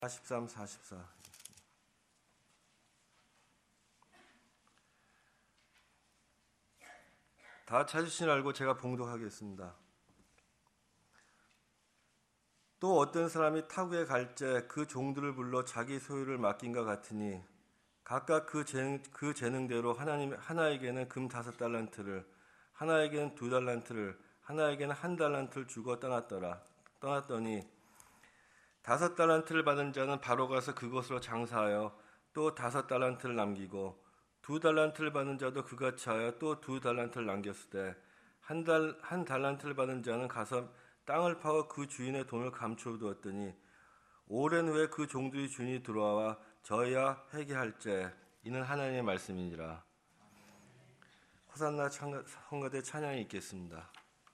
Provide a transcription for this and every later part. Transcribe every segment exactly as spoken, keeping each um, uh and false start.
사십삼, 사십사. 다 찾으신 알고 제가 봉독하겠습니다. 또 어떤 사람이 타국에 갈째 그 종들을 불러 자기 소유를 맡긴과 같으니 각각 그 재능, 그 재능대로 하나님 하나에게는 금 다섯 달란트를, 하나에게는 두 달란트를, 하나에게는 한 달란트를 주고 떠났더라. 떠났더니 다섯 달란트를 받은 자는 바로 가서 그것으로 장사하여 또 다섯 달란트를 남기고, 두 달란트를 받은 자도 그같이 하여 또 두 달란트를 남겼으되, 한 달, 한 달란트를 받은 자는 가서 땅을 파고 그 주인의 돈을 감춰두었더니 오랜 후에 그 종들이 주인이 들어와 저희야 회개할째. 이는 하나님의 말씀이니라. 호산나 성가대 찬양이 있겠습니다.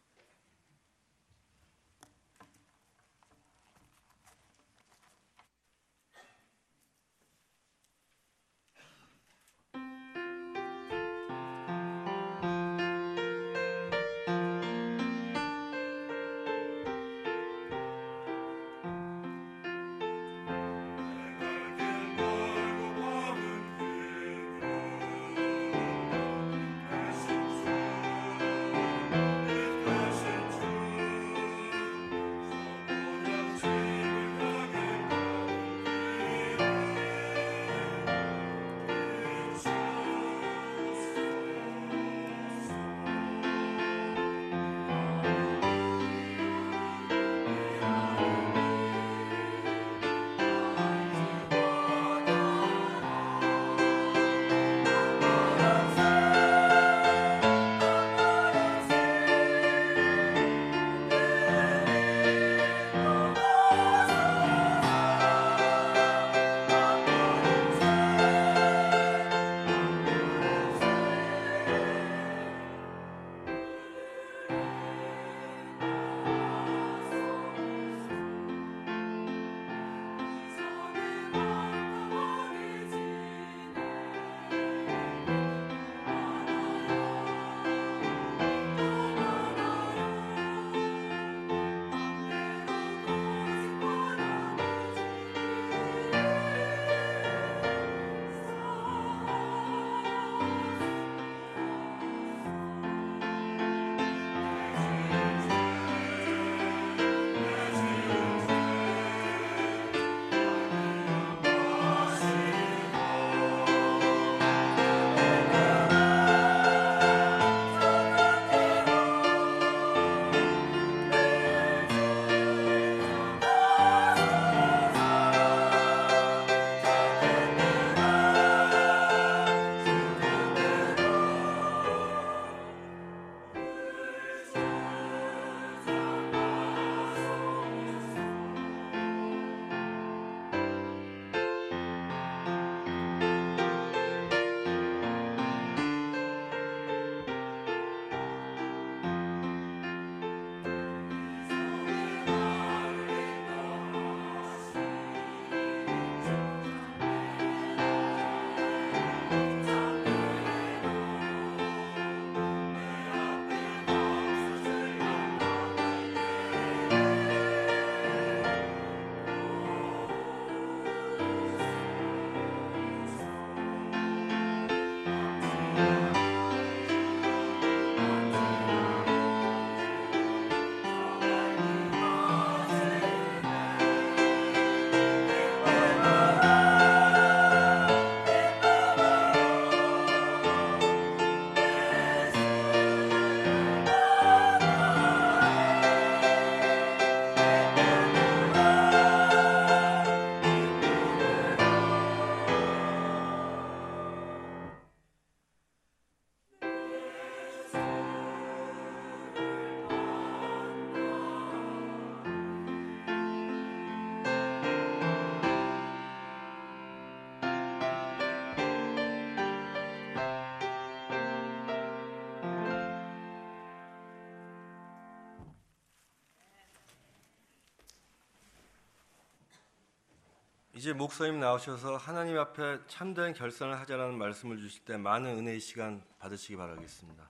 이제 목사님 나오셔서 하나님 앞에 참된 결산을 하자라는 말씀을 주실 때 많은 은혜의 시간 받으시기 바라겠습니다.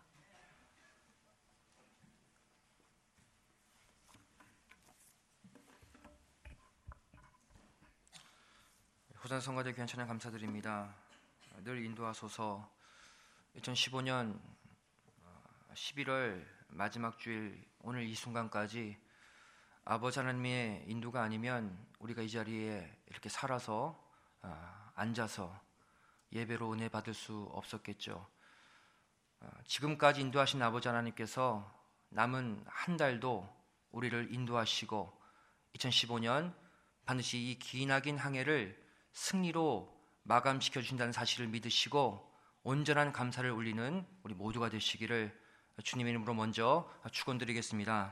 부산 성가대 귀한 찬양 감사드립니다. 늘 인도하소서. 이천십오 년 십일월 마지막 주일 오늘 이 순간까지 아버지 하나님의 인도가 아니면 우리가 이 자리에 이렇게 살아서 앉아서 예배로 은혜 받을 수 없었겠죠. 지금까지 인도하신 아버지 하나님께서 남은 한 달도 우리를 인도하시고 이천십오 년 반드시 이 기나긴 항해를 승리로 마감시켜 주신다는 사실을 믿으시고 온전한 감사를 올리는 우리 모두가 되시기를 주님의 이름으로 먼저 축원드리겠습니다.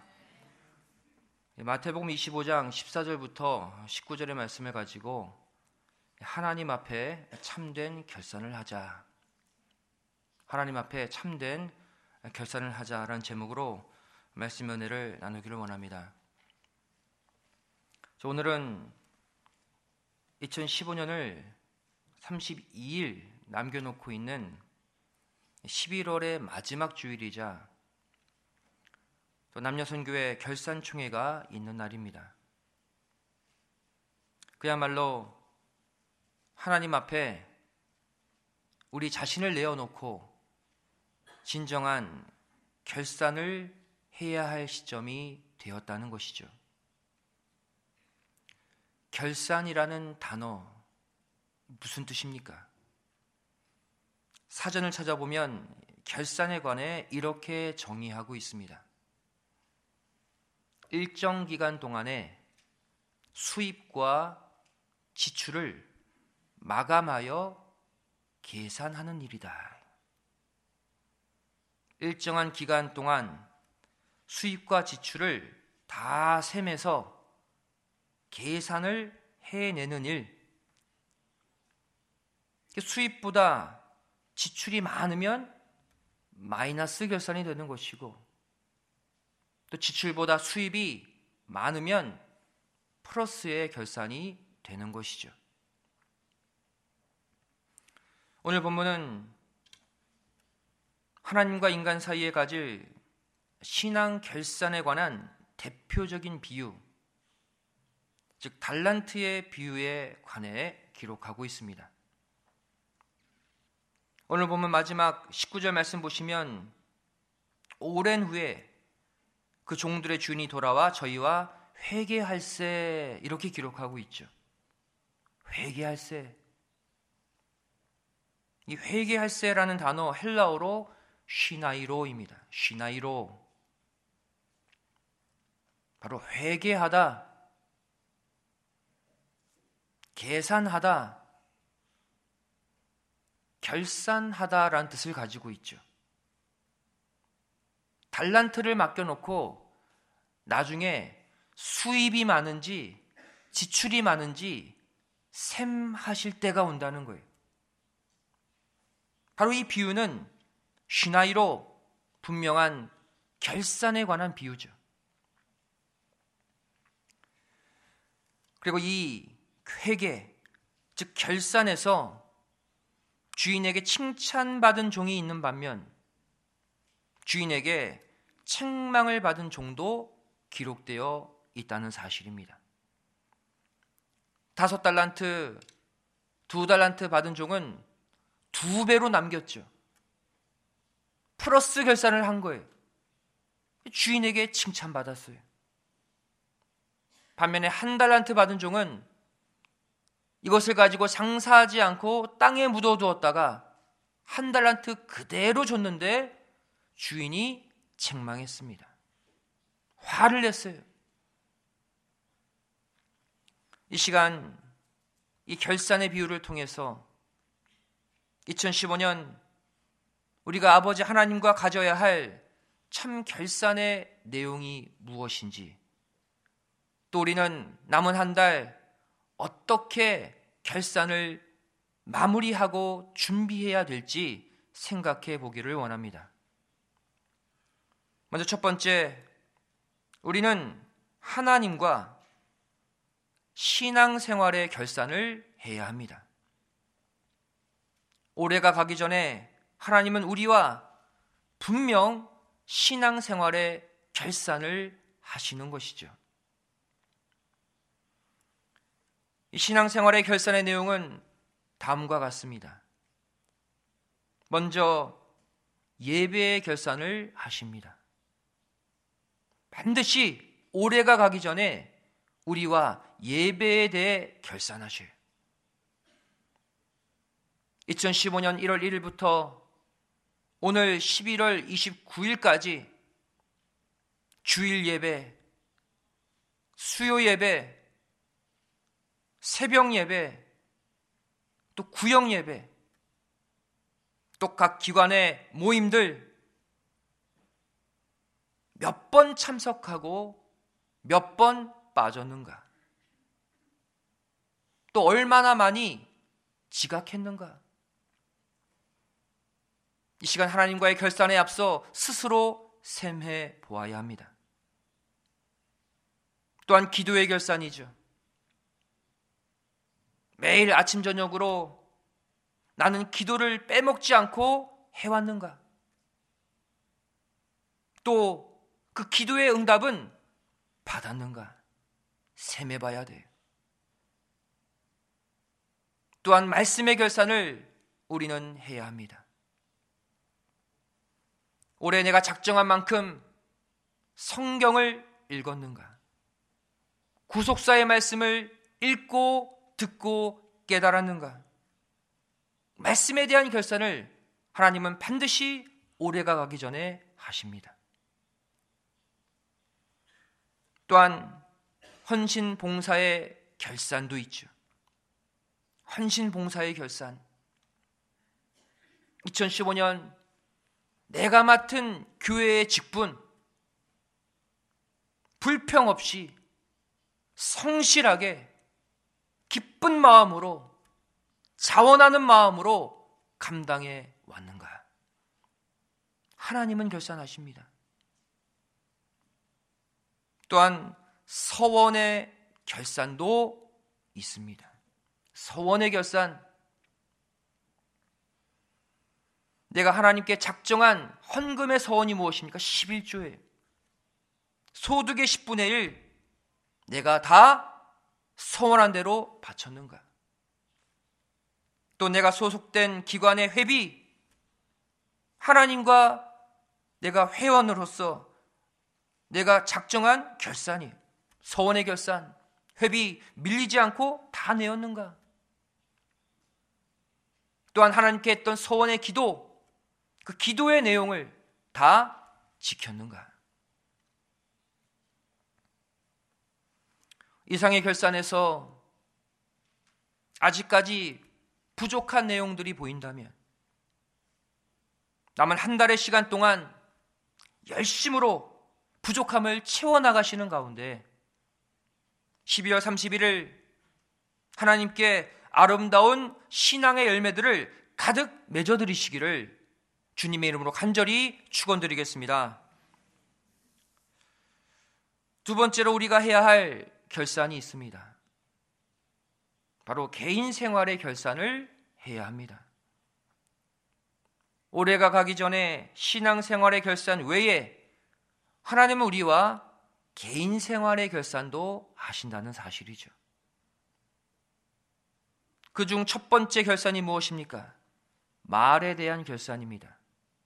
마태복음 이십오 장 십사 절부터 십구 절의 말씀을 가지고 하나님 앞에 참된 결산을 하자, 하나님 앞에 참된 결산을 하자라는 제목으로 말씀 은혜를 나누기를 원합니다. 오늘은 이천십오 년을 삼십이 일 남겨놓고 있는 십일월의 마지막 주일이자 또 남녀선교회 결산총회가 있는 날입니다. 그야말로 하나님 앞에 우리 자신을 내어놓고 진정한 결산을 해야 할 시점이 되었다는 것이죠. 결산이라는 단어 무슨 뜻입니까? 사전을 찾아보면 결산에 관해 이렇게 정의하고 있습니다. 일정 기간 동안에 수입과 지출을 마감하여 계산하는 일이다. 일정한 기간 동안 수입과 지출을 다 셈해서 계산을 해내는 일. 수입보다 지출이 많으면 마이너스 결산이 되는 것이고, 또 지출보다 수입이 많으면 플러스의 결산이 되는 것이죠. 오늘 본문은 하나님과 인간 사이에 가질 신앙 결산에 관한 대표적인 비유, 즉 달란트의 비유에 관해 기록하고 있습니다. 오늘 보면 마지막 십구 절 말씀 보시면 오랜 후에 그 종들의 주인이 돌아와 저희와 회개할세 이렇게 기록하고 있죠. 회개할세. 이 회개할세라는 단어 헬라어로 쉬나이로입니다. 쉬나이로. 바로 회개하다, 계산하다, 결산하다라는 뜻을 가지고 있죠. 달란트를 맡겨놓고 나중에 수입이 많은지 지출이 많은지 셈하실 때가 온다는 거예요. 바로 이 비유는 쉬나이로 분명한 결산에 관한 비유죠. 그리고 이 회개, 즉 결산에서 주인에게 칭찬받은 종이 있는 반면 주인에게 책망을 받은 종도 기록되어 있다는 사실입니다. 다섯 달란트, 두 달란트 받은 종은 두 배로 남겼죠. 플러스 결산을 한 거예요. 주인에게 칭찬받았어요. 반면에 한 달란트 받은 종은 이것을 가지고 장사하지 않고 땅에 묻어두었다가 한 달란트 그대로 줬는데 주인이 책망했습니다. 화를 냈어요. 이 시간 이 결산의 비유를 통해서 이천십오 년 우리가 아버지 하나님과 가져야 할 참 결산의 내용이 무엇인지, 또 우리는 남은 한 달 어떻게 결산을 마무리하고 준비해야 될지 생각해 보기를 원합니다. 먼저 첫 번째, 우리는 하나님과 신앙생활의 결산을 해야 합니다. 올해가 가기 전에 하나님은 우리와 분명 신앙생활의 결산을 하시는 것이죠. 이 신앙생활의 결산의 내용은 다음과 같습니다. 먼저 예배의 결산을 하십니다. 반드시 올해가 가기 전에 우리와 예배에 대해 결산하셔요. 이천십오 년 일월 일일부터 오늘 십일월 이십구일까지 주일 예배, 수요 예배, 새벽 예배, 또 구역 예배, 또 각 기관의 모임들 몇 번 참석하고 몇 번 빠졌는가? 또 얼마나 많이 지각했는가? 이 시간 하나님과의 결산에 앞서 스스로 셈해 보아야 합니다. 또한 기도의 결산이죠. 매일 아침 저녁으로 나는 기도를 빼먹지 않고 해왔는가? 또 그 기도의 응답은 받았는가? 셈해봐야 돼요. 또한 말씀의 결산을 우리는 해야 합니다. 올해 내가 작정한 만큼 성경을 읽었는가? 구속사의 말씀을 읽고 듣고 깨달았는가? 말씀에 대한 결산을 하나님은 반드시 올해가 가기 전에 하십니다. 또한 헌신 봉사의 결산도 있죠. 헌신 봉사의 결산. 이천십오 년 내가 맡은 교회의 직분 불평 없이 성실하게 기쁜 마음으로 자원하는 마음으로 감당해 왔는가? 하나님은 결산하십니다. 또한 서원의 결산도 있습니다. 서원의 결산. 내가 하나님께 작정한 헌금의 서원이 무엇입니까? 십일조예요. 소득의 십분의 일 내가 다 서원한 대로 바쳤는가? 또 내가 소속된 기관의 회비, 하나님과 내가 회원으로서 내가 작정한 결산이, 서원의 결산, 회비 밀리지 않고 다 내었는가? 또한 하나님께 했던 서원의 기도, 그 기도의 내용을 다 지켰는가? 이상의 결산에서 아직까지 부족한 내용들이 보인다면 남은 한 달의 시간 동안 열심으로 부족함을 채워나가시는 가운데 십이월 삼십일일 하나님께 아름다운 신앙의 열매들을 가득 맺어드리시기를 주님의 이름으로 간절히 축원드리겠습니다. 두 번째로 우리가 해야 할 결산이 있습니다. 바로 개인 생활의 결산을 해야 합니다. 올해가 가기 전에 신앙생활의 결산 외에 하나님은 우리와 개인 생활의 결산도 하신다는 사실이죠. 그중 첫 번째 결산이 무엇입니까? 말에 대한 결산입니다.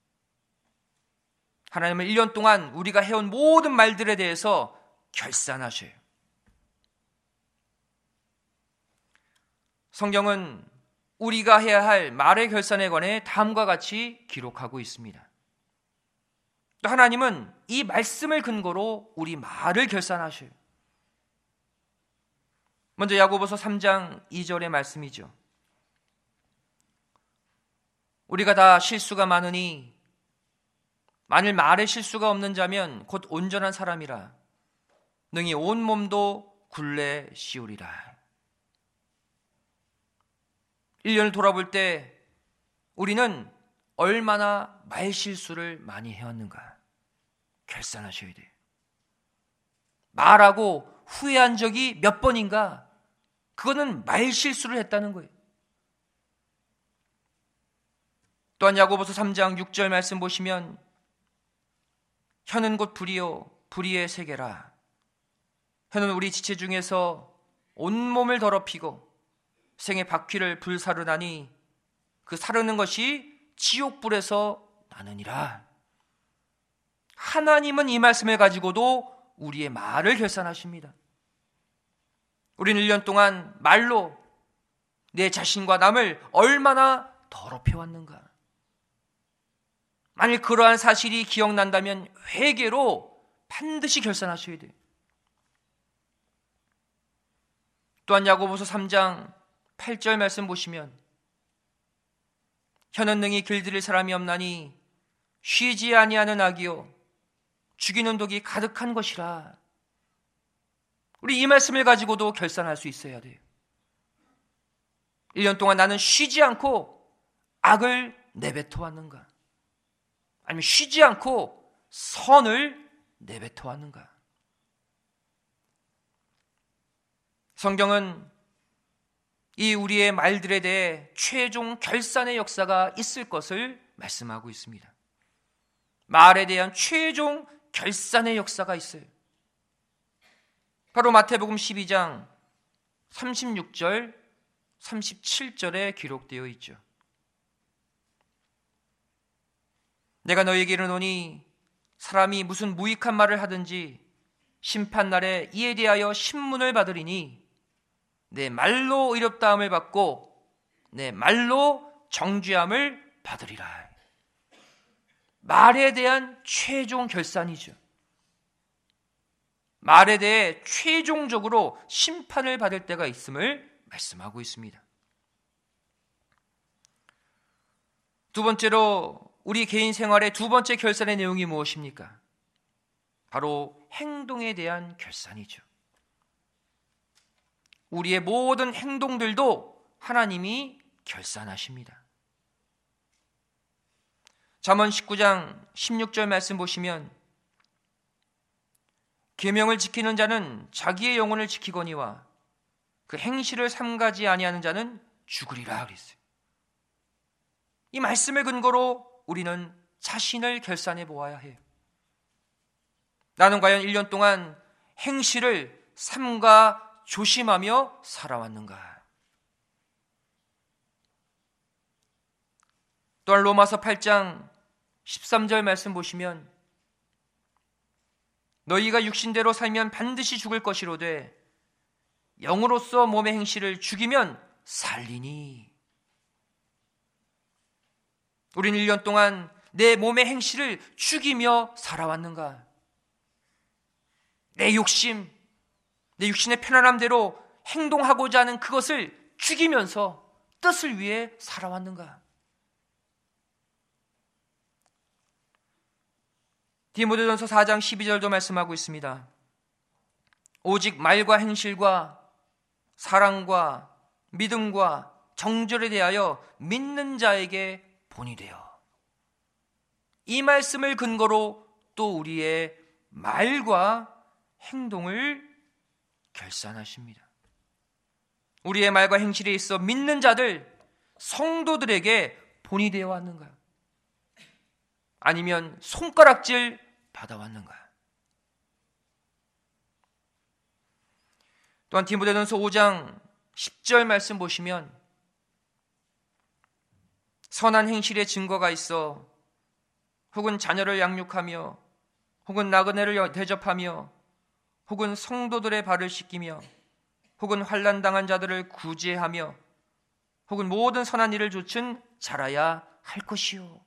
하나님은 일 년 동안 우리가 해온 모든 말들에 대해서 결산하셔요. 성경은 우리가 해야 할 말의 결산에 관해 다음과 같이 기록하고 있습니다. 또 하나님은 이 말씀을 근거로 우리 말을 결산하셔요. 먼저 야고보서 삼 장 이 절의 말씀이죠. 우리가 다 실수가 많으니 만일 말에 실수가 없는 자면 곧 온전한 사람이라 능히 온 몸도 굴레 씌우리라. 일 년을 돌아볼 때 우리는 얼마나 말실수를 많이 해왔는가 결산하셔야 돼요. 말하고 후회한 적이 몇 번인가? 그거는 말실수를 했다는 거예요. 또한 야고보서 삼 장 육 절 말씀 보시면 혀는 곧 불이요 불의의 세계라. 혀는 우리 지체 중에서 온몸을 더럽히고 생의 바퀴를 불사르나니 그 사르는 것이 지옥불에서 나느니라. 하나님은 이 말씀을 가지고도 우리의 말을 결산하십니다. 우리는 일 년 동안 말로 내 자신과 남을 얼마나 더럽혀왔는가. 만일 그러한 사실이 기억난다면 회개로 반드시 결산하셔야 돼요. 또한 야고보서 삼 장 팔 절 말씀 보시면 혀는 능히 길들일 사람이 없나니 쉬지 아니하는 악이요 죽이는 독이 가득한 것이라. 우리 이 말씀을 가지고도 결산할 수 있어야 돼요. 일 년 동안 나는 쉬지 않고 악을 내뱉어 왔는가? 아니면 쉬지 않고 선을 내뱉어 왔는가? 성경은 이 우리의 말들에 대해 최종 결산의 역사가 있을 것을 말씀하고 있습니다. 말에 대한 최종 결산의 역사가 있어요. 바로 마태복음 십이 장 삼십육 절, 삼십칠 절에 기록되어 있죠. 내가 너희에게 이르노니 사람이 무슨 무익한 말을 하든지 심판날에 이에 대하여 신문을 받으리니 내 말로 의롭다함을 받고 내 말로 정죄함을 받으리라. 말에 대한 최종 결산이죠. 말에 대해 최종적으로 심판을 받을 때가 있음을 말씀하고 있습니다. 두 번째로 우리 개인 생활의 두 번째 결산의 내용이 무엇입니까? 바로 행동에 대한 결산이죠. 우리의 모든 행동들도 하나님이 결산하십니다. 잠언 십구 장 십육 절 말씀 보시면 계명을 지키는 자는 자기의 영혼을 지키거니와 그 행실을 삼가지 아니하는 자는 죽으리라 그랬어요. 이 말씀의 근거로 우리는 자신을 결산해 보아야 해요. 나는 과연 일 년 동안 행실을 삼가 조심하며 살아왔는가? 또한 로마서 팔 장 십삼 절 말씀 보시면 너희가 육신대로 살면 반드시 죽을 것이로되 영으로서 몸의 행실을 죽이면 살리니. 우리는 일 년 동안 내 몸의 행실을 죽이며 살아왔는가? 내 욕심, 내 육신의 편안함대로 행동하고자 하는 그것을 죽이면서 뜻을 위해 살아왔는가? 디모데전서 사 장 십이 절도 말씀하고 있습니다. 오직 말과 행실과 사랑과 믿음과 정절에 대하여 믿는 자에게 본이 되어. 이 말씀을 근거로 또 우리의 말과 행동을 결산하십니다. 우리의 말과 행실에 있어 믿는 자들, 성도들에게 본이 되어 왔는가? 아니면 손가락질 받아왔는가? 또한 디모데전서 오 장 십 절 말씀 보시면 선한 행실의 증거가 있어 혹은 자녀를 양육하며 혹은 나그네를 대접하며 혹은 성도들의 발을 씻기며 혹은 환난 당한 자들을 구제하며 혹은 모든 선한 일을 좇은 자라야 할 것이요.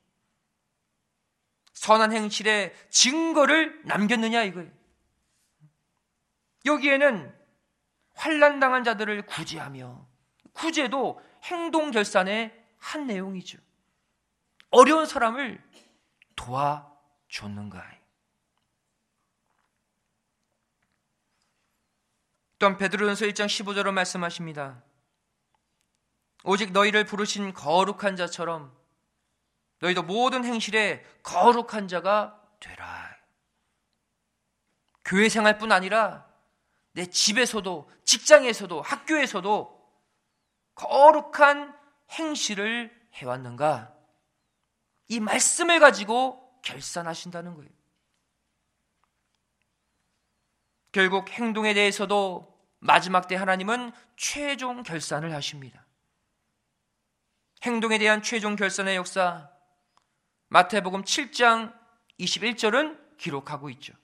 선한 행실의 증거를 남겼느냐 이거예요. 여기에는 환난 당한 자들을 구제하며, 구제도 행동 결산의 한 내용이죠. 어려운 사람을 도와줬는가. 또한 베드로전서 일 장 십오 절로 말씀하십니다. 오직 너희를 부르신 거룩한 자처럼 너희도 모든 행실에 거룩한 자가 되라. 교회 생활뿐 아니라 내 집에서도, 직장에서도, 학교에서도 거룩한 행실을 해왔는가? 이 말씀을 가지고 결산하신다는 거예요. 결국 행동에 대해서도 마지막 때 하나님은 최종 결산을 하십니다. 행동에 대한 최종 결산의 역사, 마태복음 칠 장 이십일 절은 기록하고 있죠.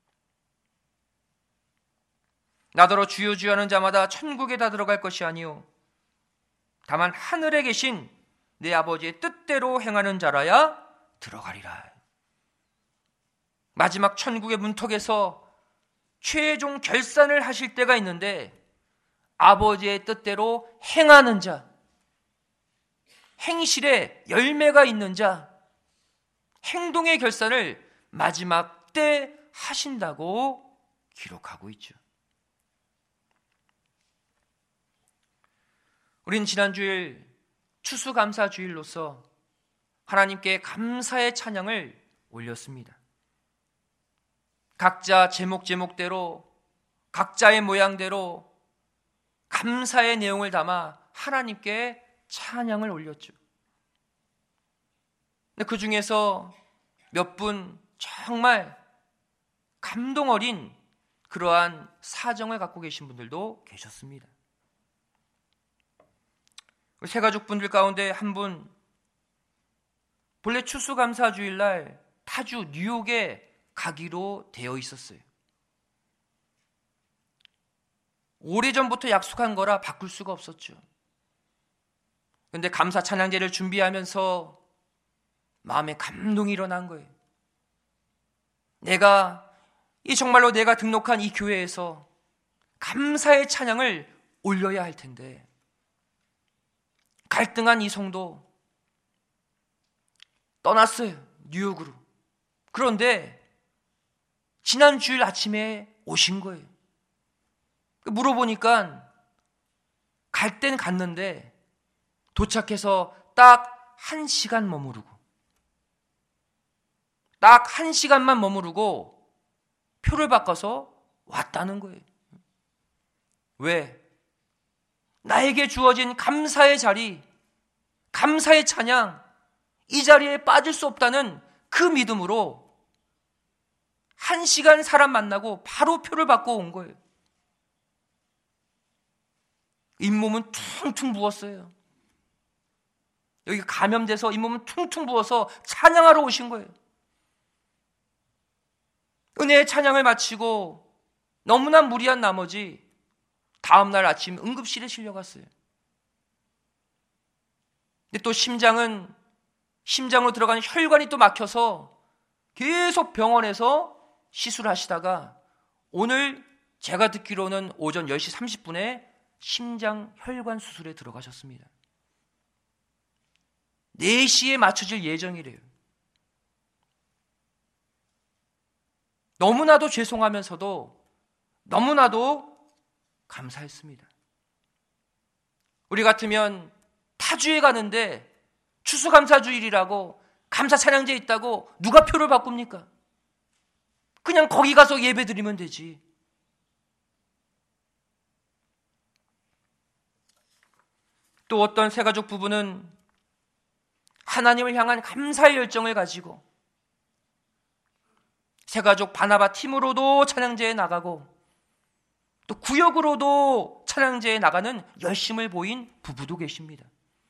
나더러 주여 주여 하는 자마다 천국에 다 들어갈 것이 아니요 다만 하늘에 계신 내 아버지의 뜻대로 행하는 자라야 들어가리라. 마지막 천국의 문턱에서 최종 결산을 하실 때가 있는데 아버지의 뜻대로 행하는 자, 행실에 열매가 있는 자, 행동의 결산을 마지막 때 하신다고 기록하고 있죠. 우린 지난주일 추수감사주일로서 하나님께 감사의 찬양을 올렸습니다. 각자 제목 제목대로 각자의 모양대로 감사의 내용을 담아 하나님께 찬양을 올렸죠. 근데 그 중에서 몇 분 정말 감동 어린 그러한 사정을 갖고 계신 분들도 계셨습니다. 새 가족분들 가운데 한 분, 본래 추수감사주일날 타주 뉴욕에 가기로 되어 있었어요. 오래전부터 약속한 거라 바꿀 수가 없었죠. 그런데 감사 찬양제를 준비하면서 마음에 감동이 일어난 거예요. 내가 이 정말로 내가 등록한 이 교회에서 감사의 찬양을 올려야 할 텐데 갈등한 이 성도 떠났어요. 뉴욕으로. 그런데 지난 주일 아침에 오신 거예요. 물어보니까 갈 땐 갔는데 도착해서 딱 한 시간 머무르고 딱 한 시간만 머무르고 표를 바꿔서 왔다는 거예요. 왜? 나에게 주어진 감사의 자리, 감사의 찬양, 이 자리에 빠질 수 없다는 그 믿음으로 한 시간 사람 만나고 바로 표를 받고 온 거예요. 잇몸은 퉁퉁 부었어요. 여기 감염돼서 잇몸은 퉁퉁 부어서 찬양하러 오신 거예요. 은혜의 찬양을 마치고 너무나 무리한 나머지 다음날 아침 응급실에 실려갔어요. 근데 또 심장은 심장으로 들어가는 혈관이 또 막혀서 계속 병원에서 시술하시다가 오늘 제가 듣기로는 오전 열 시 삼십 분에 심장 혈관 수술에 들어가셨습니다. 네 시에 맞춰질 예정이래요. 너무나도 죄송하면서도 너무나도 감사했습니다. 우리 같으면 타주에 가는데 추수감사주일이라고 감사 찬양제 있다고 누가 표를 바꿉니까? 그냥 거기 가서 예배 드리면 되지. 또 어떤 새가족 부부는 하나님을 향한 감사의 열정을 가지고 새가족 바나바 팀으로도 찬양제에 나가고 또 구역으로도 찬양제에 나가는 열심을 보인 부부도 계십니다.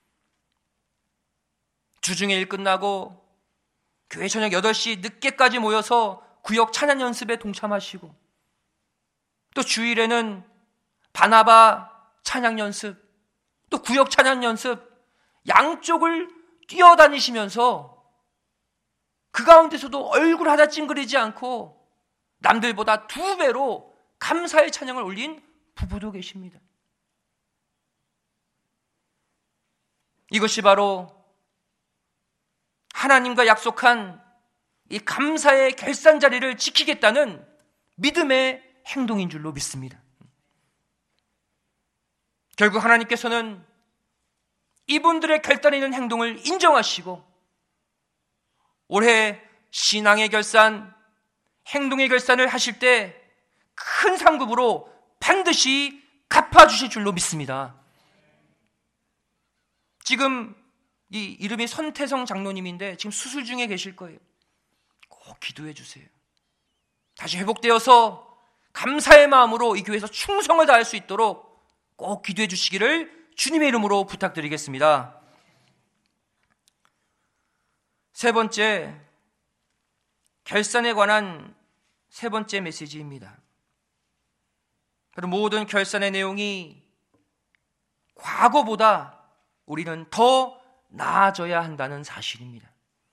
주중에 일 끝나고 교회 저녁 여덟 시 늦게까지 모여서 구역 찬양 연습에 동참하시고 또 주일에는 바나바 찬양 연습 또 구역 찬양 연습 양쪽을 뛰어다니시면서 그 가운데서도 얼굴 하나 찡그리지 않고 남들보다 두 배로 감사의 찬양을 올린 부부도 계십니다. 이것이 바로 하나님과 약속한 이 감사의 결산 자리를 지키겠다는 믿음의 행동인 줄로 믿습니다. 결국 하나님께서는 이분들의 결단에 있는 행동을 인정하시고 올해 신앙의 결산, 행동의 결산을 하실 때 큰 상급으로 반드시 갚아주실 줄로 믿습니다. 지금 이 이름이 선태성 장로님인데 지금 수술 중에 계실 거예요. 꼭 기도해 주세요. 다시 회복되어서 감사의 마음으로 이 교회에서 충성을 다할 수 있도록 꼭 기도해 주시기를 주님의 이름으로 부탁드리겠습니다. 세 번째, 결산에 관한 세 번째 메시지입니다. 모든 결산의 내용이 과거보다 우리는 더 나아져야 한다는 사실입니다.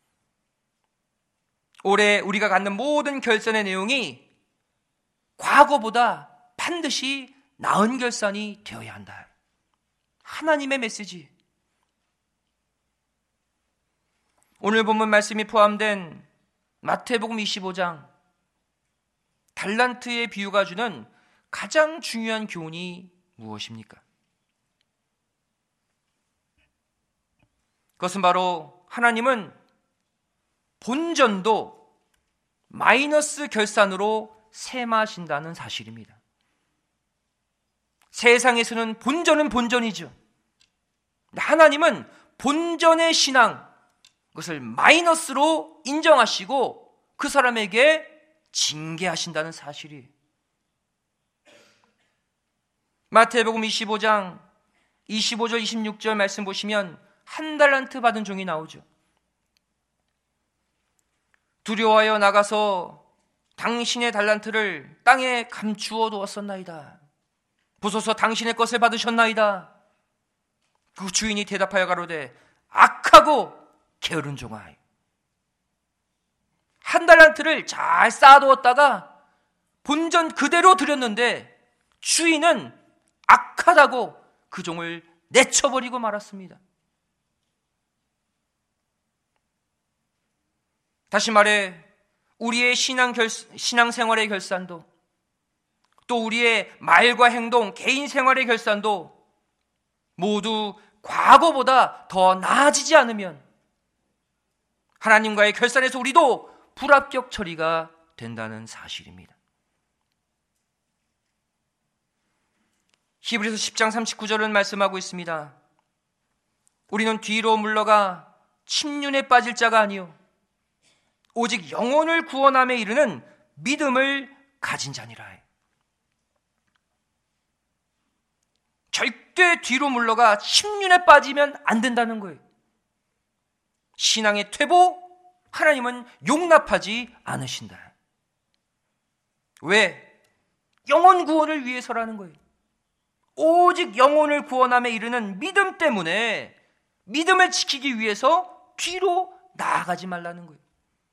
올해 우리가 갖는 모든 결산의 내용이 과거보다 반드시 나은 결산이 되어야 한다. 하나님의 메시지. 오늘 본문 말씀이 포함된 마태복음 이십오 장, 달란트의 비유가 주는 가장 중요한 교훈이 무엇입니까? 그것은 바로 하나님은 본전도 마이너스 결산으로 셈하신다는 사실입니다. 세상에서는 본전은 본전이죠. 하나님은 본전의 신앙, 그것을 마이너스로 인정하시고 그 사람에게 징계하신다는 사실이. 마태복음 이십오 장 이십오 절 이십육 절 말씀 보시면 한 달란트 받은 종이 나오죠. 두려워하여 나가서 당신의 달란트를 땅에 감추어 두었었나이다. 보소서 당신의 것을 받으셨나이다. 그 주인이 대답하여 가로되 악하고 게으른 종아, 한 달란트를 잘 쌓아두었다가 본전 그대로 드렸는데 주인은 악하다고 그 종을 내쳐버리고 말았습니다. 다시 말해 우리의 신앙 결, 신앙생활의 결산도, 또 우리의 말과 행동, 개인 생활의 결산도 모두 과거보다 더 나아지지 않으면 하나님과의 결산에서 우리도 불합격 처리가 된다는 사실입니다. 히브리서 십 장 삼십구 절은 말씀하고 있습니다. 우리는 뒤로 물러가 침륜에 빠질 자가 아니요 오직 영혼을 구원함에 이르는 믿음을 가진 자니라. 절대 뒤로 물러가 침륜에 빠지면 안 된다는 거예요. 신앙의 퇴보, 하나님은 용납하지 않으신다. 왜? 영혼 구원을 위해서라는 거예요. 오직 영혼을 구원함에 이르는 믿음 때문에 믿음을 지키기 위해서 뒤로 나아가지 말라는 거예요.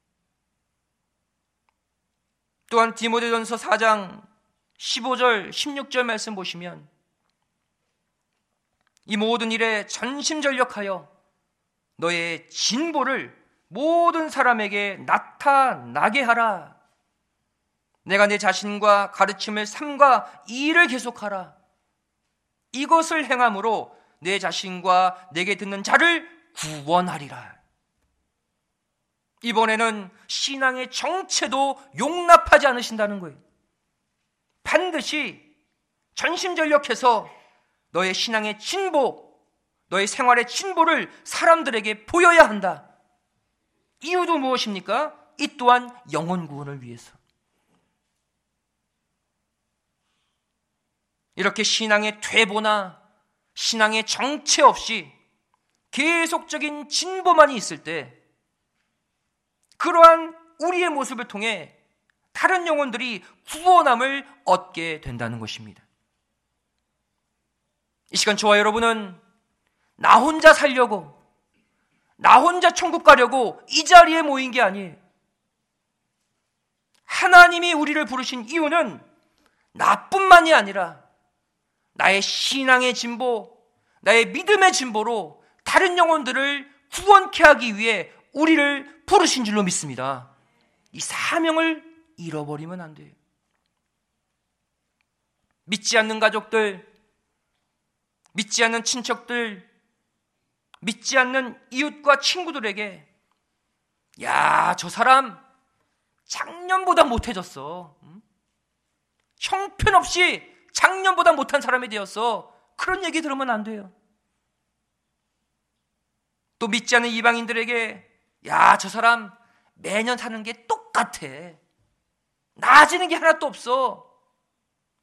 또한 디모데전서 사 장 십오 절 십육 절 말씀 보시면 이 모든 일에 전심전력하여 너의 진보를 모든 사람에게 나타나게 하라. 내가 내 자신과 가르침을 삼가 이 일을 계속하라. 이것을 행함으로 내 자신과 내게 듣는 자를 구원하리라. 이번에는 신앙의 정체도 용납하지 않으신다는 거예요. 반드시 전심전력해서 너의 신앙의 진보, 너의 생활의 진보를 사람들에게 보여야 한다. 이유도 무엇입니까? 이 또한 영혼 구원을 위해서. 이렇게 신앙의 퇴보나 신앙의 정체 없이 계속적인 진보만이 있을 때 그러한 우리의 모습을 통해 다른 영혼들이 구원함을 얻게 된다는 것입니다. 이 시간 저와 여러분은 나 혼자 살려고, 나 혼자 천국 가려고 이 자리에 모인 게 아니에요. 하나님이 우리를 부르신 이유는 나뿐만이 아니라 나의 신앙의 진보, 나의 믿음의 진보로 다른 영혼들을 구원케 하기 위해 우리를 부르신 줄로 믿습니다. 이 사명을 잃어버리면 안 돼요. 믿지 않는 가족들, 믿지 않는 친척들, 믿지 않는 이웃과 친구들에게 야, 저 사람 작년보다 못해졌어. 형편없이 작년보다 못한 사람이 되었어. 그런 얘기 들으면 안 돼요. 또 믿지 않는 이방인들에게 야, 저 사람 매년 사는 게 똑같아. 나아지는 게 하나도 없어.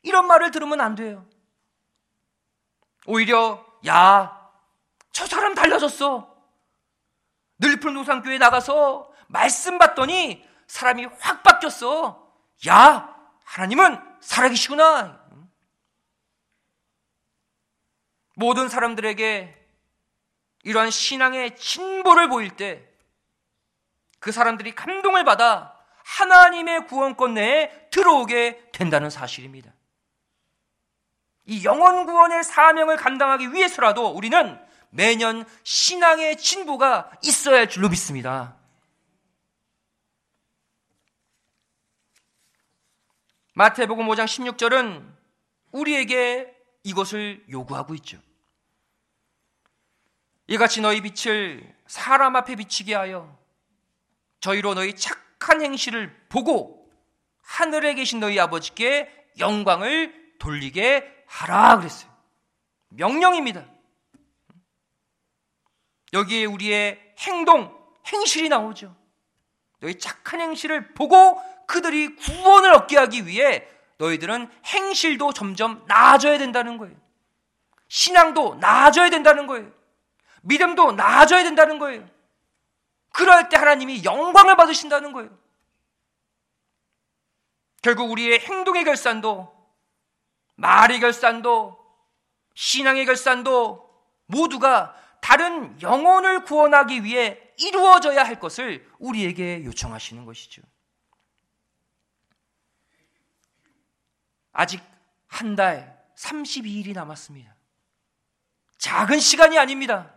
이런 말을 들으면 안 돼요. 오히려 야, 저 사람 달라졌어. 늘푸른 노상교회 나가서 말씀 받더니 사람이 확 바뀌었어. 야, 하나님은 살아계시구나. 모든 사람들에게 이러한 신앙의 진보를 보일 때 그 사람들이 감동을 받아 하나님의 구원권 내에 들어오게 된다는 사실입니다. 이 영혼 구원의 사명을 감당하기 위해서라도 우리는 매년 신앙의 진보가 있어야 할 줄로 믿습니다. 마태복음 오 장 십육 절은 우리에게 이것을 요구하고 있죠. 이같이 너희 빛을 사람 앞에 비치게 하여 저희로 너희 착한 행실을 보고 하늘에 계신 너희 아버지께 영광을 돌리게 하라 그랬어요. 명령입니다. 여기에 우리의 행동, 행실이 나오죠. 너희 착한 행실을 보고 그들이 구원을 얻게 하기 위해 너희들은 행실도 점점 나아져야 된다는 거예요. 신앙도 나아져야 된다는 거예요. 믿음도 나아져야 된다는 거예요. 그럴 때 하나님이 영광을 받으신다는 거예요. 결국 우리의 행동의 결산도, 말의 결산도, 신앙의 결산도 모두가 다른 영혼을 구원하기 위해 이루어져야 할 것을 우리에게 요청하시는 것이죠. 아직 한 달 삼십이 일이 남았습니다. 작은 시간이 아닙니다.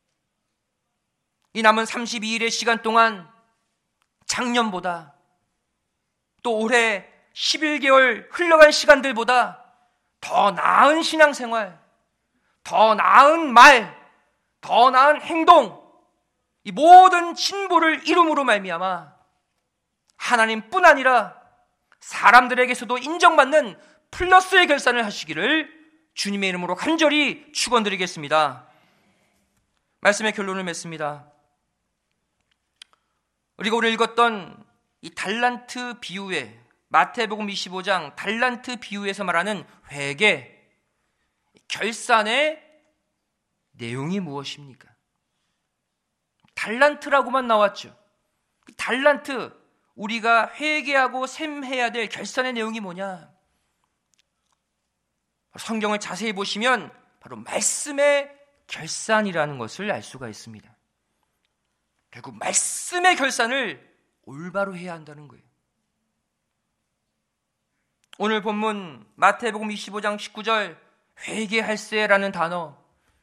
이 남은 삼십이 일의 시간 동안 작년보다 또 올해 십일 개월 흘러간 시간들보다 더 나은 신앙생활, 더 나은 말, 더 나은 행동, 이 모든 진보를 이룸으로 말미암아 하나님뿐 아니라 사람들에게서도 인정받는 플러스의 결산을 하시기를 주님의 이름으로 간절히 축원드리겠습니다. 말씀의 결론을 맺습니다. 우리가 오늘 읽었던 이 달란트 비유에, 마태복음 이십오 장 달란트 비유에서 말하는 회계, 결산의 내용이 무엇입니까? 달란트라고만 나왔죠. 달란트, 우리가 회개하고 셈해야 될 결산의 내용이 뭐냐? 성경을 자세히 보시면 바로 말씀의 결산이라는 것을 알 수가 있습니다. 결국 말씀의 결산을 올바로 해야 한다는 거예요. 오늘 본문 마태복음 이십오 장 십구 절 회개할세라는 단어,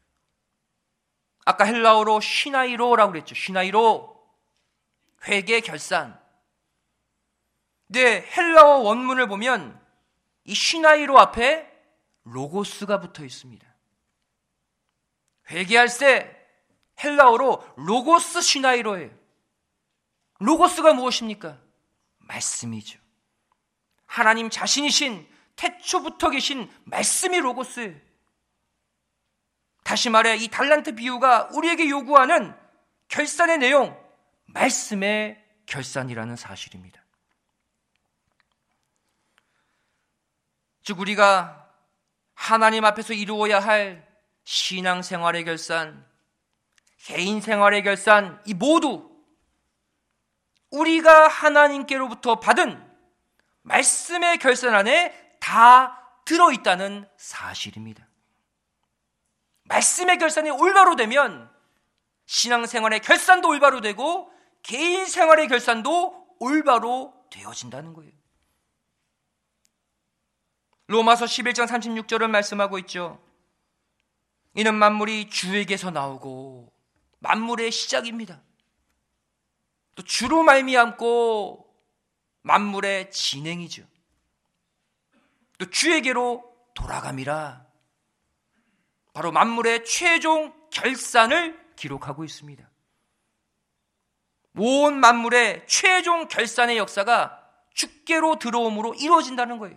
아까 헬라어로 쉬나이로라고 그랬죠. 쉬나이로, 회개 결산. 근데 헬라어 원문을 보면 이 쉬나이로 앞에 로고스가 붙어 있습니다. 회개할세, 헬라어로 로고스 쉬나이로예요. 로고스가 무엇입니까? 말씀이죠. 하나님 자신이신, 태초부터 계신 말씀이 로고스예요. 다시 말해 이 달란트 비유가 우리에게 요구하는 결산의 내용, 말씀의 결산이라는 사실입니다. 즉 우리가 하나님 앞에서 이루어야 할 신앙생활의 결산, 개인 생활의 결산, 이 모두 우리가 하나님께로부터 받은 말씀의 결산 안에 다 들어있다는 사실입니다. 말씀의 결산이 올바로 되면 신앙생활의 결산도 올바로 되고 개인 생활의 결산도 올바로 되어진다는 거예요. 로마서 십일 장 삼십육 절은 말씀하고 있죠. 이는 만물이 주에게서 나오고 만물의 시작입니다. 또 주로 말미암고 만물의 진행이죠. 또 주에게로 돌아감이라. 바로 만물의 최종 결산을 기록하고 있습니다. 온 만물의 최종 결산의 역사가 주께로 들어옴으로 이루어진다는 거예요.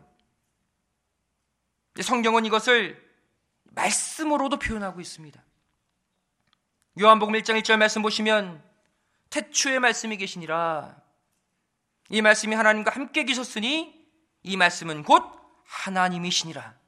성경은 이것을 말씀으로도 표현하고 있습니다. 요한복음 일 장 일 절 말씀 보시면 태초에 말씀이 계시니라. 이 말씀이 하나님과 함께 계셨으니 이 말씀은 곧 하나님이시니라.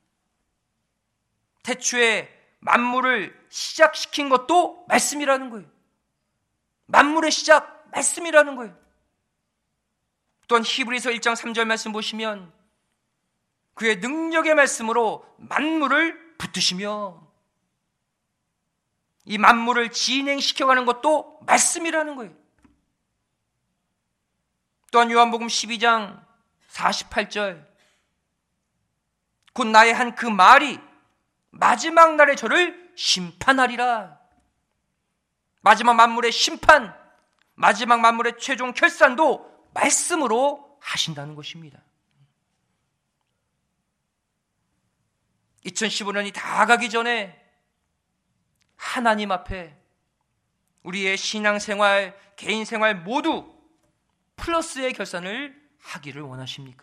태초에 만물을 시작시킨 것도 말씀이라는 거예요. 만물의 시작 말씀이라는 거예요. 또한 히브리서 일 장 삼 절 말씀 보시면 그의 능력의 말씀으로 만물을 붙드시며, 이 만물을 진행시켜가는 것도 말씀이라는 거예요. 또한 요한복음 십이 장 사십팔 절, 곧 나의 한 그 말이 마지막 날에 저를 심판하리라. 마지막 만물의 심판, 마지막 만물의 최종 결산도 말씀으로 하신다는 것입니다. 이천십오 년이 다 가기 전에 하나님 앞에 우리의 신앙생활, 개인생활 모두 플러스의 결산을 하기를 원하십니까?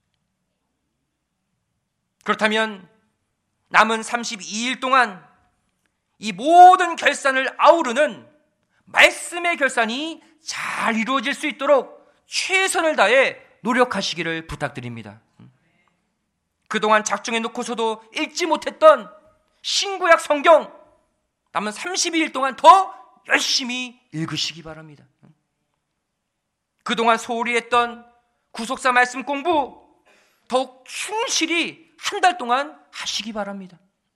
그렇다면 남은 삼십이 일 동안 이 모든 결산을 아우르는 말씀의 결산이 잘 이루어질 수 있도록 최선을 다해 노력하시기를 부탁드립니다. 그동안 작정해 놓고서도 읽지 못했던 신구약 성경, 남은 삼십이 일 동안 더 열심히 읽으시기 바랍니다. 그동안 소홀히 했던 구속사 말씀 공부 더욱 충실히 한 달 동안 하시기 바랍니다.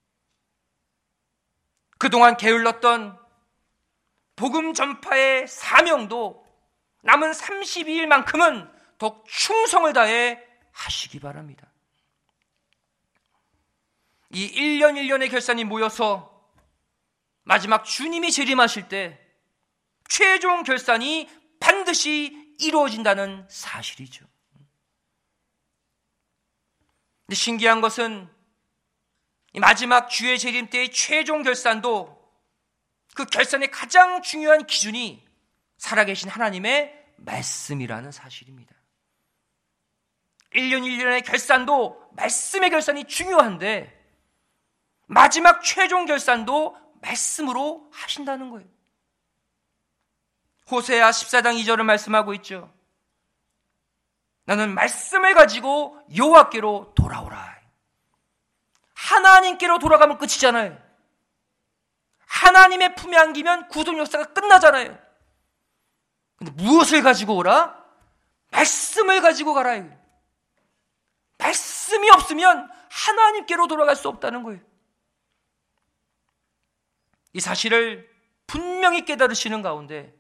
그동안 게을렀던 복음 전파의 사명도 남은 삼십이 일만큼은 더욱 충성을 다해 하시기 바랍니다. 이 일 년 일 년의 결산이 모여서 마지막 주님이 재림하실 때 최종 결산이 반드시 이루어진다는 사실이죠. 근데 신기한 것은 이 마지막 주의 재림 때의 최종 결산도 그 결산의 가장 중요한 기준이 살아계신 하나님의 말씀이라는 사실입니다. 일 년 일 년의 결산도 말씀의 결산이 중요한데 마지막 최종 결산도 말씀으로 하신다는 거예요. 호세아 십사 장 이 절을 말씀하고 있죠. 나는 말씀을 가지고 여호와께로 돌아오라. 하나님께로 돌아가면 끝이잖아요. 하나님의 품에 안기면 구속 역사가 끝나잖아요. 근데 무엇을 가지고 오라? 말씀을 가지고 가라. 말씀이 없으면 하나님께로 돌아갈 수 없다는 거예요. 이 사실을 분명히 깨달으시는 가운데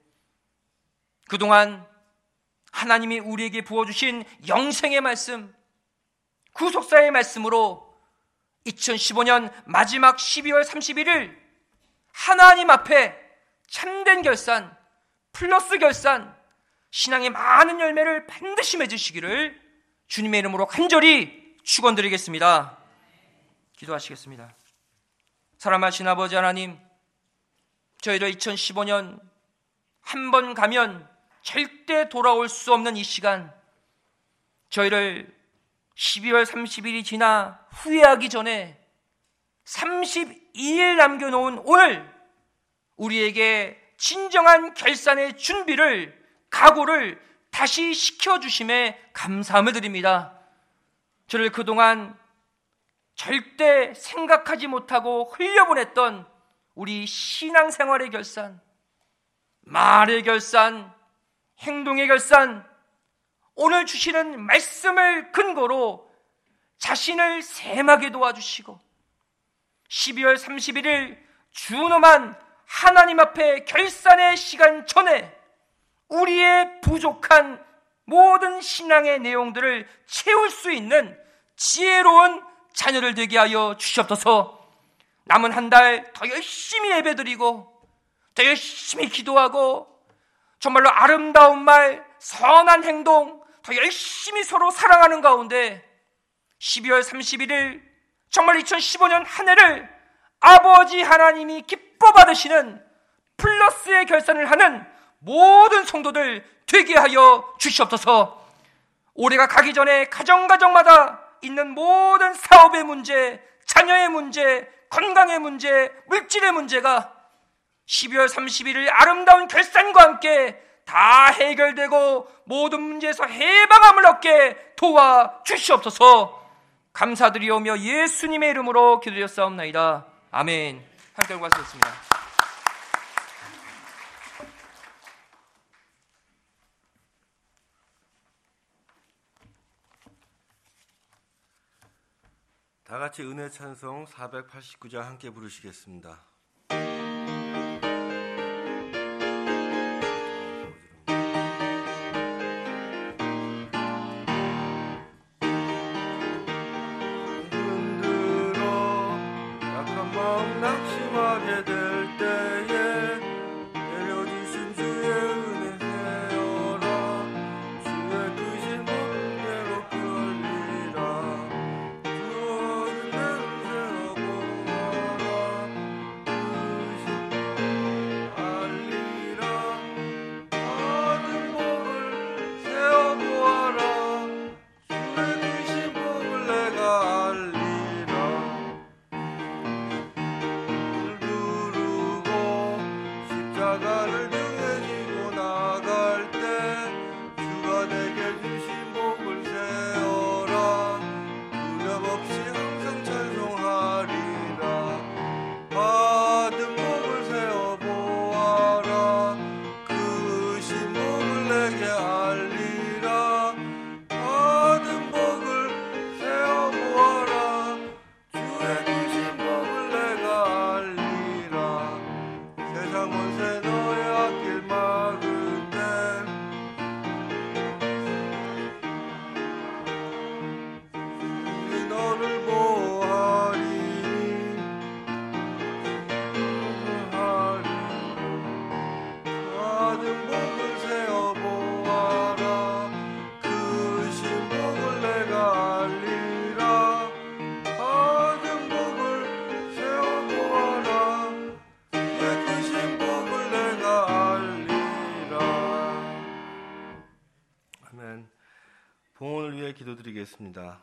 그동안 하나님이 우리에게 부어주신 영생의 말씀, 구속사의 말씀으로 이천십오 년 마지막 십이월 삼십일 일 하나님 앞에 참된 결산, 플러스 결산, 신앙의 많은 열매를 반드시 맺으시기를 주님의 이름으로 간절히 축원드리겠습니다. 기도하시겠습니다. 사랑하신 아버지 하나님, 저희들 이천십오 년 한 번 가면 절대 돌아올 수 없는 이 시간, 저희를 십이월 삼십일이 지나 후회하기 전에 삼십이 일 남겨놓은 오늘 우리에게 진정한 결산의 준비를, 각오를 다시 시켜주심에 감사함을 드립니다. 저를 그동안 절대 생각하지 못하고 흘려보냈던 우리 신앙생활의 결산, 말의 결산, 행동의 결산, 오늘 주시는 말씀을 근거로 자신을 셈하게 도와주시고 십이월 삼십일 일 준엄한 하나님 앞에 결산의 시간 전에 우리의 부족한 모든 신앙의 내용들을 채울 수 있는 지혜로운 자녀를 되게 하여 주시옵소서. 남은 한 달 더 열심히 예배드리고 더 열심히 기도하고 정말로 아름다운 말, 선한 행동, 더 열심히 서로 사랑하는 가운데 십이월 삼십일 일 정말 이천십오 년 한 해를 아버지 하나님이 기뻐 받으시는 플러스의 결산을 하는 모든 성도들 되게 하여 주시옵소서. 올해가 가기 전에 가정가정마다 있는 모든 사업의 문제, 자녀의 문제, 건강의 문제, 물질의 문제가 십이월 삼십일 일 아름다운 결산과 함께 다 해결되고 모든 문제에서 해방함을 얻게 도와주시옵소서. 감사드리오며 예수님의 이름으로 기도드렸사옵나이다. 아멘. 함께 고하셨습니다. 다 같이 은혜 찬송 사백팔십구 장 함께 부르시겠습니다. 낙심하게 될 때에 내려주신 주의 은혜 세어라. 주의 크신 몸대로 끌리라. 주의 대로 세워보아라. 크신 알리라. 많은 복을 세워보아라. 주의 크신 복을 내가 알리라. 십자가를 등에 지고 나갈 때 주가 내게 주신 복을 세어라. 두렵 없이 항상 찬송하리라. 받은 복을 세어보아라. 크신 복을 내게 알리라. 받은 복을 세어보아라. 주의 크신 복을 내가 알리라. 세상 원세 너의 앞길 막은데 우리 너를 보호하리니 받은 복을 세어보아라. 크신 복을 내가 알리라. 받은 복을 세어보아라. 주의 크신 복을 내가 알리라. 아멘. 봉헌을 위해 기도드리겠습니다.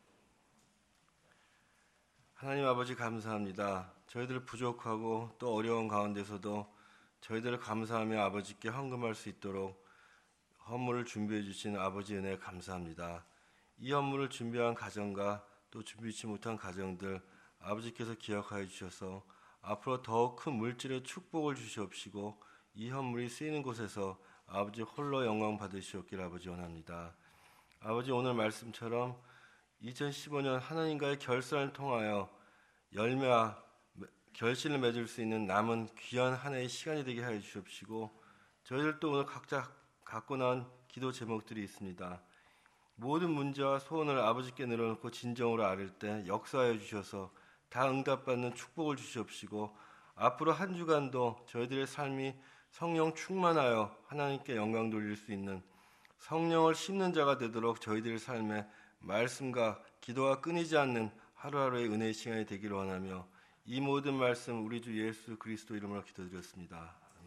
하나님 아버지 감사합니다. 저희들 부족하고 또 어려운 가운데서도 저희들을 감사하며 아버지께 헌금할 수 있도록 헌물을 준비해 주신 아버지 은혜 감사합니다. 이 헌물을 준비한 가정과 또 준비치 못한 가정들 아버지께서 기억하여 주셔서 앞으로 더욱 큰 물질의 축복을 주시옵시고 이 헌물이 쓰이는 곳에서 아버지 홀로 영광 받으시옵기를 아버지 원합니다. 아버지 오늘 말씀처럼 이천십오 년 하나님과의 결산을 통하여 열매와 결실을 맺을 수 있는 남은 귀한 한 해의 시간이 되게 하여 주시옵시고 저희들도 오늘 각자 갖고 나온 기도 제목들이 있습니다. 모든 문제와 소원을 아버지께 늘어놓고 진정으로 아뢰 때 역사하여 주셔서 다 응답받는 축복을 주시옵시고 앞으로 한 주간도 저희들의 삶이 성령 충만하여 하나님께 영광 돌릴 수 있는 성령을 심는 자가 되도록 저희들의 삶에 말씀과 기도가 끊이지 않는 하루하루의 은혜의 시간이 되기를 원하며 이 모든 말씀 우리 주 예수 그리스도 이름으로 기도드렸습니다.